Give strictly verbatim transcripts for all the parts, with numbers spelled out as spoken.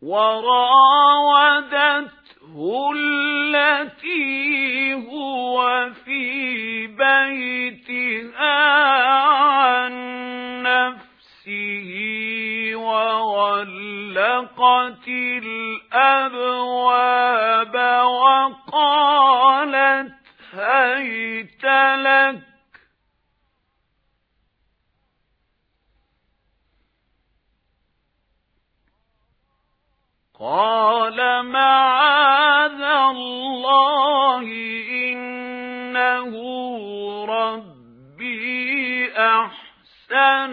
وراودته التي هو في بيتها عن نفسه وغلقت الأبواب وقالت هيت لك قال معاذ الله إنه ربي أحسن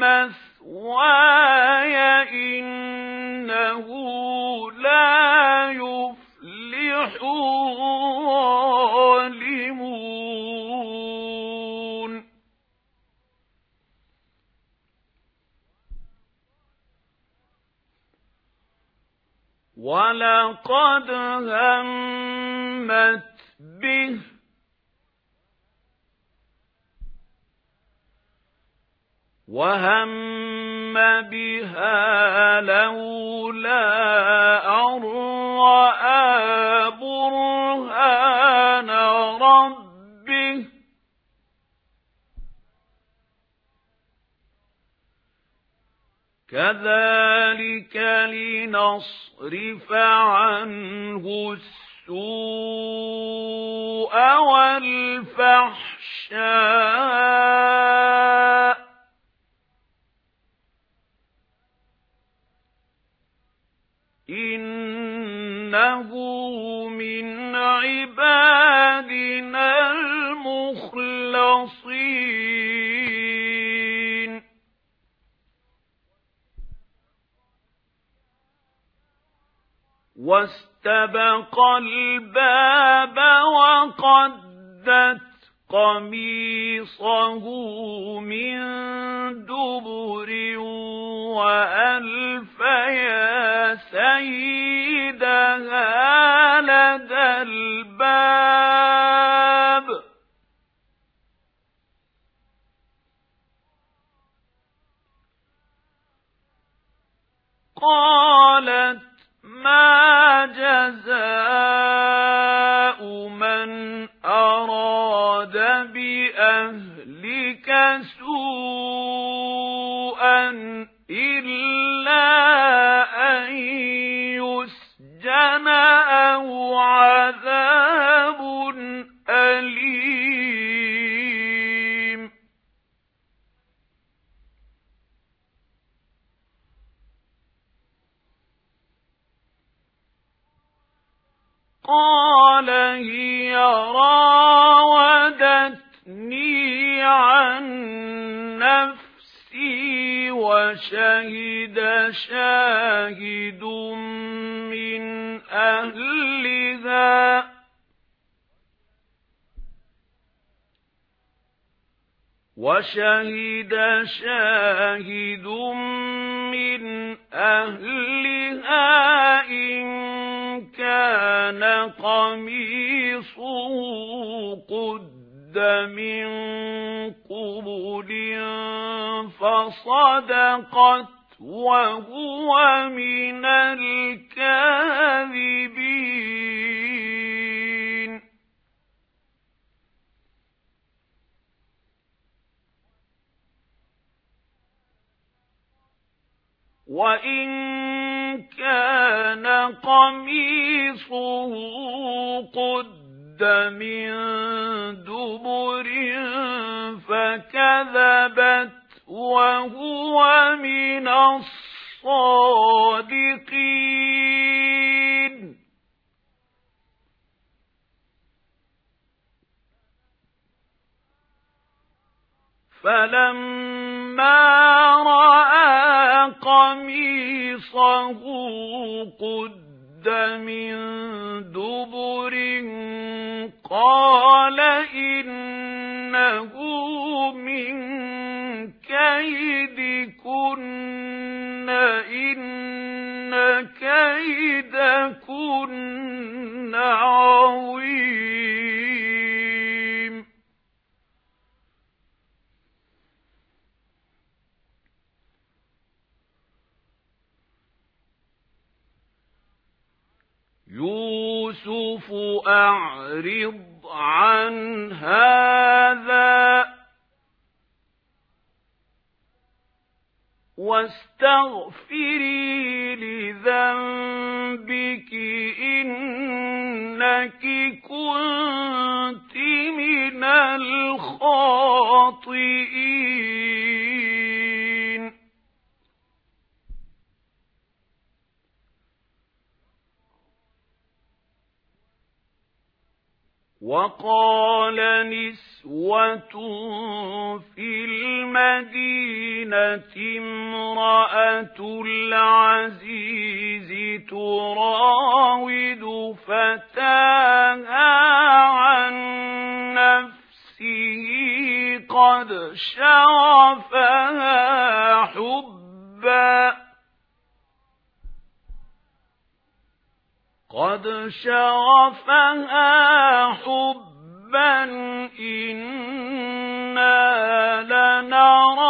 مثواي إنه لا يفلح الظالمون ولقد همت به وهم بها لولا أن رأى برهان ربه كذلك لنصرف عنه السوء والفحشاء إنه من عبادنا المخلصين واستبق الباب وقدت قميصه من دبر وألف يا سيدها لدى الباب قالت ما جزاء من أراد بأهلك سوءا إلا أن يسجن أو عذاب أليم قال هي راودتني عن نفسي وشهد شاهد من أهلها وشهد شاهد من أهلها إن كان قميصه قد من قبل فصدقت وهو من الكاذبين وإن كان قميصه قد من دبر فكذبت وهو من الصادقين فلما رأى قميصه قد من دبر قال إنه من كيدكن إن كيدكن عظيم يوسف أعرض عن هذا واستغفري لذنبك إنك كنت من الخاطئين. وقال نسوة في المدينة امرأة العزيز تراود فتاها عن نفسه قد شغفها حبا قد شغفها حبا إنا لنرى